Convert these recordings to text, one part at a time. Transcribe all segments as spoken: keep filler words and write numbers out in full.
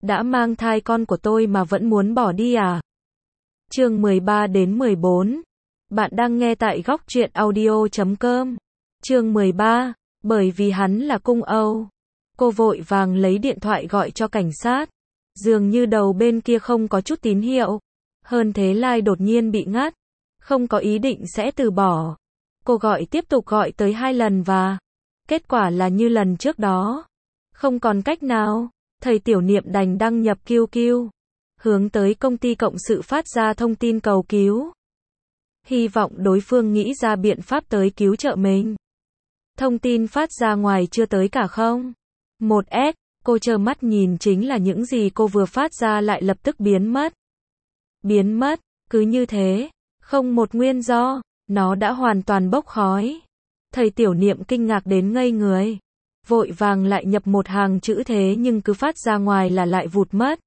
đã mang thai con của tôi mà vẫn muốn bỏ đi à? Chương mười ba đến mười bốn. Bạn đang nghe tại góc truyện audio chấm com. Chương mười ba, bởi vì hắn là cung Âu. Cô vội vàng lấy điện thoại gọi cho cảnh sát. Dường như đầu bên kia không có chút tín hiệu. Hơn thế like đột nhiên bị ngắt. Không có ý định sẽ từ bỏ. Cô gọi tiếp tục gọi tới hai lần và kết quả là như lần trước đó. Không còn cách nào, thầy Tiểu Niệm đành đăng nhập quy quy, hướng tới công ty cộng sự phát ra thông tin cầu cứu. Hy vọng đối phương nghĩ ra biện pháp tới cứu trợ mình. Thông tin phát ra ngoài chưa tới cả không. một S, cô trơ mắt nhìn chính là những gì cô vừa phát ra lại lập tức biến mất. Biến mất, cứ như thế, không một nguyên do, nó đã hoàn toàn bốc khói. Thầy Tiểu Niệm kinh ngạc đến ngây người. Vội vàng lại nhập một hàng chữ thế nhưng cứ phát ra ngoài là lại vụt mất.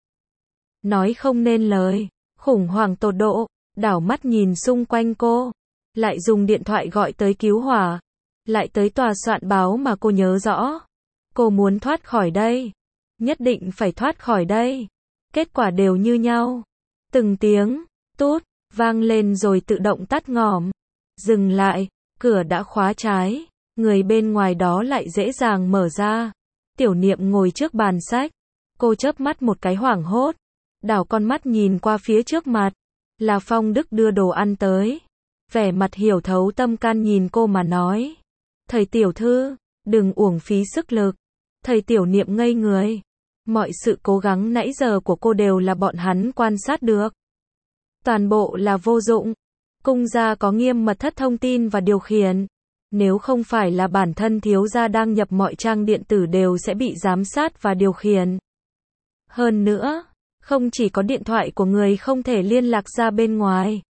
Nói không nên lời, khủng hoảng tột độ, đảo mắt nhìn xung quanh cô. Lại dùng điện thoại gọi tới cứu hỏa. Lại tới tòa soạn báo mà cô nhớ rõ. Cô muốn thoát khỏi đây. Nhất định phải thoát khỏi đây. Kết quả đều như nhau. Từng tiếng, tút, vang lên rồi tự động tắt ngòm. Dừng lại, cửa đã khóa trái. Người bên ngoài đó lại dễ dàng mở ra. Tiểu Niệm ngồi trước bàn sách. Cô chớp mắt một cái hoảng hốt. Đảo con mắt nhìn qua phía trước mặt. Là Phong Đức đưa đồ ăn tới. Vẻ mặt hiểu thấu tâm can nhìn cô mà nói. Thầy tiểu thư, đừng uổng phí sức lực. Thầy Tiểu Niệm ngây người. Mọi sự cố gắng nãy giờ của cô đều là bọn hắn quan sát được. Toàn bộ là vô dụng. Cung gia có nghiêm mật thất thông tin và điều khiển. Nếu không phải là bản thân thiếu gia đang nhập mọi trang điện tử đều sẽ bị giám sát và điều khiển. Hơn nữa, không chỉ có điện thoại của người không thể liên lạc ra bên ngoài.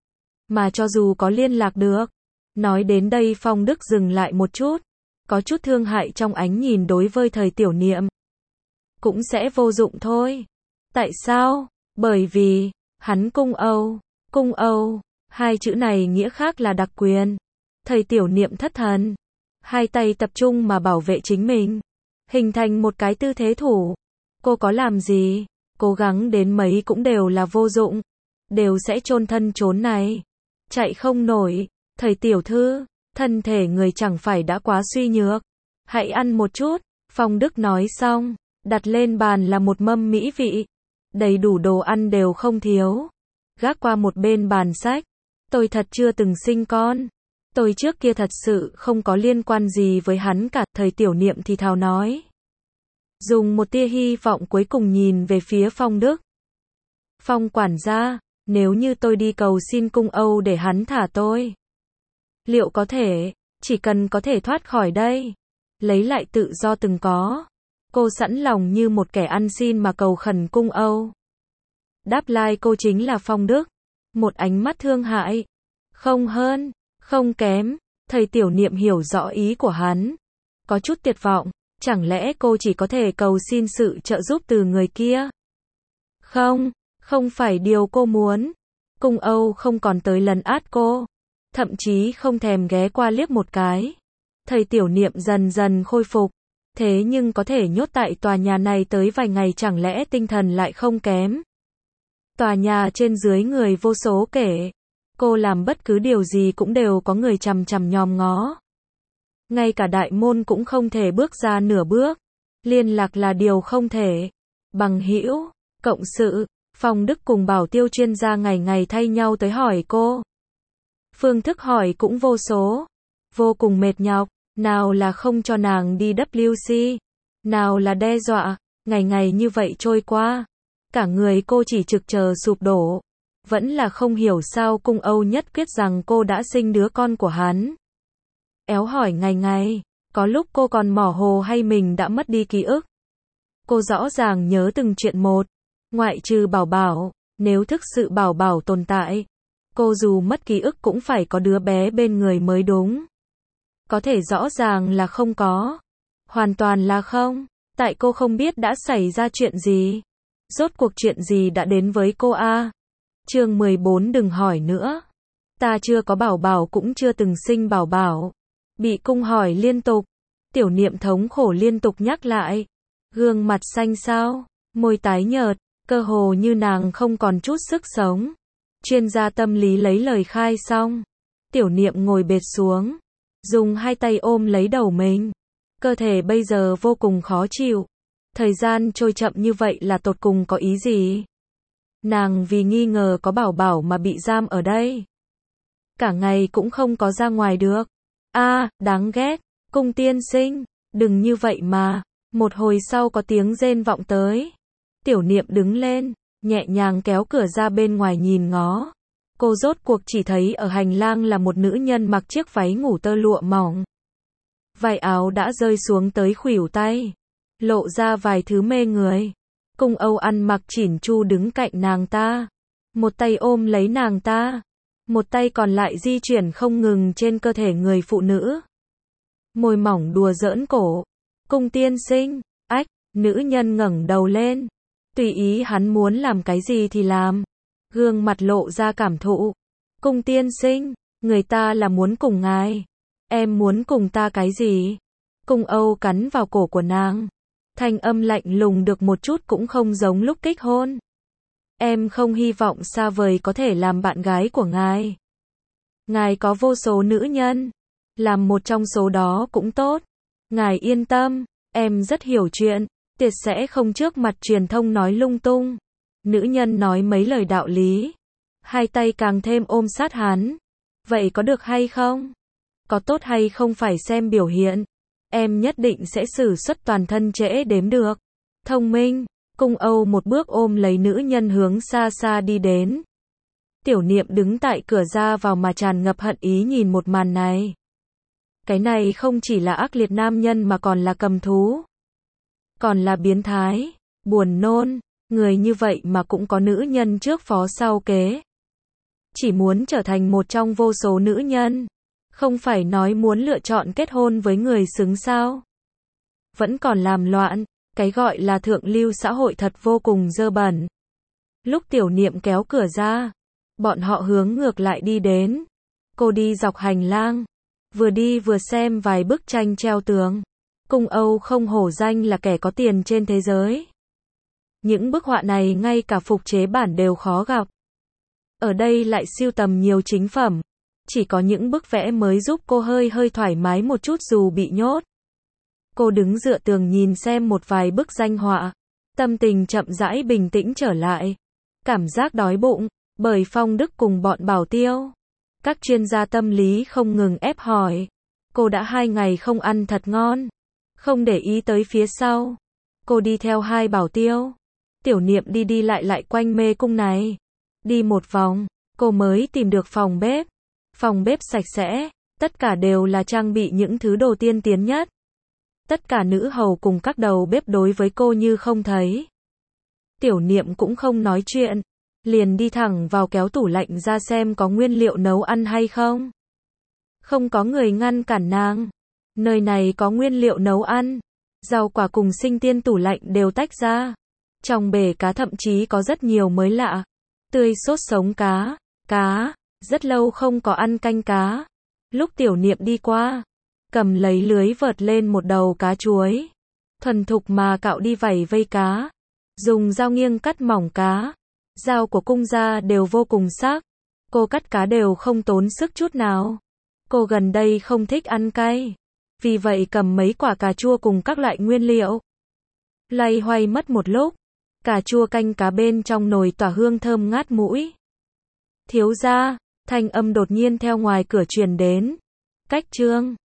Mà cho dù có liên lạc được. Nói đến đây Phong Đức dừng lại một chút. Có chút thương hại trong ánh nhìn đối với thầy Tiểu Niệm. Cũng sẽ vô dụng thôi. Tại sao? Bởi vì, hắn cung Âu. Cung Âu, hai chữ này nghĩa khác là đặc quyền. Thầy Tiểu Niệm thất thần. Hai tay tập trung mà bảo vệ chính mình. Hình thành một cái tư thế thủ. Cô có làm gì? Cố gắng đến mấy cũng đều là vô dụng. Đều sẽ chôn thân chốn này. Chạy không nổi. Thầy tiểu thư, thân thể người chẳng phải đã quá suy nhược. Hãy ăn một chút. Phong Đức nói xong. Đặt lên bàn là một mâm mỹ vị. Đầy đủ đồ ăn đều không thiếu. Gác qua một bên bàn sách. Tôi thật chưa từng sinh con. Tôi trước kia thật sự không có liên quan gì với hắn cả. Thầy Tiểu Niệm thì thào nói. Dùng một tia hy vọng cuối cùng nhìn về phía Phong Đức. Phong quản gia, nếu như tôi đi cầu xin cung Âu để hắn thả tôi. Liệu có thể, chỉ cần có thể thoát khỏi đây. Lấy lại tự do từng có. Cô sẵn lòng như một kẻ ăn xin mà cầu khẩn cung Âu. Đáp lại cô chính là Phong Đức. Một ánh mắt thương hại. Không hơn, không kém. Thầy Tiểu Niệm hiểu rõ ý của hắn. Có chút tuyệt vọng. Chẳng lẽ cô chỉ có thể cầu xin sự trợ giúp từ người kia? Không, không phải điều cô muốn. Cung Âu không còn tới lần át cô. Thậm chí không thèm ghé qua liếc một cái. Thầy Tiểu Niệm dần dần khôi phục. Thế nhưng có thể nhốt tại tòa nhà này tới vài ngày chẳng lẽ tinh thần lại không kém. Tòa nhà trên dưới người vô số kể. Cô làm bất cứ điều gì cũng đều có người chằm chằm nhòm ngó. Ngay cả đại môn cũng không thể bước ra nửa bước. Liên lạc là điều không thể. Bằng hữu, cộng sự, Phong Đức cùng bảo tiêu chuyên gia ngày ngày thay nhau tới hỏi cô. Phương thức hỏi cũng vô số. Vô cùng mệt nhọc. Nào là không cho nàng đi vê kép xê. Nào là đe dọa. Ngày ngày như vậy trôi qua. Cả người cô chỉ trực chờ sụp đổ. Vẫn là không hiểu sao cung Âu nhất quyết rằng cô đã sinh đứa con của hắn. Éo hỏi ngày ngày. Có lúc cô còn mỏ hồ hay mình đã mất đi ký ức. Cô rõ ràng nhớ từng chuyện một. Ngoại trừ Bảo Bảo. Nếu thực sự Bảo Bảo tồn tại. Cô dù mất ký ức cũng phải có đứa bé bên người mới đúng. Có thể rõ ràng là không có. Hoàn toàn là không. Tại cô không biết đã xảy ra chuyện gì. Rốt cuộc chuyện gì đã đến với cô a? Chương mười bốn đừng hỏi nữa. Ta chưa có Bảo Bảo cũng chưa từng sinh Bảo Bảo. Bị cung hỏi liên tục. Tiểu Niệm thống khổ liên tục nhắc lại. Gương mặt xanh xao. môi tái nhợt, cơ hồ như nàng không còn chút sức sống. Chuyên gia tâm lý lấy lời khai xong, Tiểu Niệm ngồi bệt xuống, dùng hai tay ôm lấy đầu mình. Cơ thể bây giờ vô cùng khó chịu. Thời gian trôi chậm như vậy là tột cùng có ý gì? Nàng vì nghi ngờ có Bảo Bảo mà bị giam ở đây. Cả ngày cũng không có ra ngoài được. A, à, đáng ghét, Cung tiên sinh, đừng như vậy mà. Một hồi sau có tiếng rên vọng tới. Tiểu Niệm đứng lên, nhẹ nhàng kéo cửa ra bên ngoài nhìn ngó. Cô rốt cuộc chỉ thấy ở hành lang là một nữ nhân mặc chiếc váy ngủ tơ lụa mỏng. Vải áo đã rơi xuống tới khuỷu tay, lộ ra vài thứ mê người. Cung Âu ăn mặc chỉn chu đứng cạnh nàng ta, một tay ôm lấy nàng ta, một tay còn lại di chuyển không ngừng trên cơ thể người phụ nữ. Môi mỏng đùa giỡn cổ. Cung tiên sinh, ách, nữ nhân ngẩng đầu lên, tùy ý hắn muốn làm cái gì thì làm. Gương mặt lộ ra cảm thụ. Cung tiên sinh, người ta là muốn cùng ngài. Em muốn cùng ta cái gì? Cung Âu cắn vào cổ của nàng. Thanh âm lạnh lùng được một chút cũng không giống lúc kích hôn. Em không hy vọng xa vời có thể làm bạn gái của ngài. Ngài có vô số nữ nhân. Làm một trong số đó cũng tốt. Ngài yên tâm, em rất hiểu chuyện. Tuyệt sẽ không trước mặt truyền thông nói lung tung. Nữ nhân nói mấy lời đạo lý. Hai tay càng thêm ôm sát hắn. Vậy có được hay không? Có tốt hay không phải xem biểu hiện. Em nhất định sẽ sử xuất toàn thân trễ đếm được. Thông minh. Cung Âu một bước ôm lấy nữ nhân hướng xa xa đi đến. Tiểu Niệm đứng tại cửa ra vào mà tràn ngập hận ý nhìn một màn này. Cái này không chỉ là ác liệt nam nhân mà còn là cầm thú. Còn là biến thái, buồn nôn. Người như vậy mà cũng có nữ nhân trước phó sau kế. Chỉ muốn trở thành một trong vô số nữ nhân. Không phải nói muốn lựa chọn kết hôn với người xứng sao. Vẫn còn làm loạn. Cái gọi là thượng lưu xã hội thật vô cùng dơ bẩn. Lúc Tiểu Niệm kéo cửa ra, bọn họ hướng ngược lại đi đến. Cô đi dọc hành lang, vừa đi vừa xem vài bức tranh treo tường. Cung Âu không hổ danh là kẻ có tiền trên thế giới. Những bức họa này ngay cả phục chế bản đều khó gặp. Ở đây lại sưu tầm nhiều chính phẩm. Chỉ có những bức vẽ mới giúp cô hơi hơi thoải mái một chút dù bị nhốt. Cô đứng dựa tường nhìn xem một vài bức danh họa. Tâm tình chậm rãi bình tĩnh trở lại. Cảm giác đói bụng, bởi Phong Đức cùng bọn Bảo Tiêu. Các chuyên gia tâm lý không ngừng ép hỏi. Cô đã hai ngày không ăn thật ngon. Không để ý tới phía sau. Cô đi theo hai Bảo Tiêu. Tiểu Niệm đi đi lại lại quanh mê cung này. Đi một vòng, cô mới tìm được phòng bếp. Phòng bếp sạch sẽ, tất cả đều là trang bị những thứ đồ tiên tiến nhất. Tất cả nữ hầu cùng các đầu bếp đối với cô như không thấy. Tiểu Niệm cũng không nói chuyện, liền đi thẳng vào kéo tủ lạnh ra xem có nguyên liệu nấu ăn hay không. Không có người ngăn cản nàng. Nơi này có nguyên liệu nấu ăn. Rau quả cùng sinh tiên tủ lạnh đều tách ra. Trong bể cá thậm chí có rất nhiều mới lạ. Tươi sốt sống cá, cá, rất lâu không có ăn canh cá. Lúc Tiểu Niệm đi qua, cầm lấy lưới vợt lên một đầu cá chuối. Thuần thục mà cạo đi vảy vây cá. Dùng dao nghiêng cắt mỏng cá. Dao của cung gia đều vô cùng sắc. Cô cắt cá đều không tốn sức chút nào. Cô gần đây không thích ăn cay. Vì vậy cầm mấy quả cà chua cùng các loại nguyên liệu. Loay hoay mất một lúc. Cà chua canh cá bên trong nồi tỏa hương thơm ngát mũi. Thiếu gia, thanh âm đột nhiên theo ngoài cửa truyền đến. Cách trương.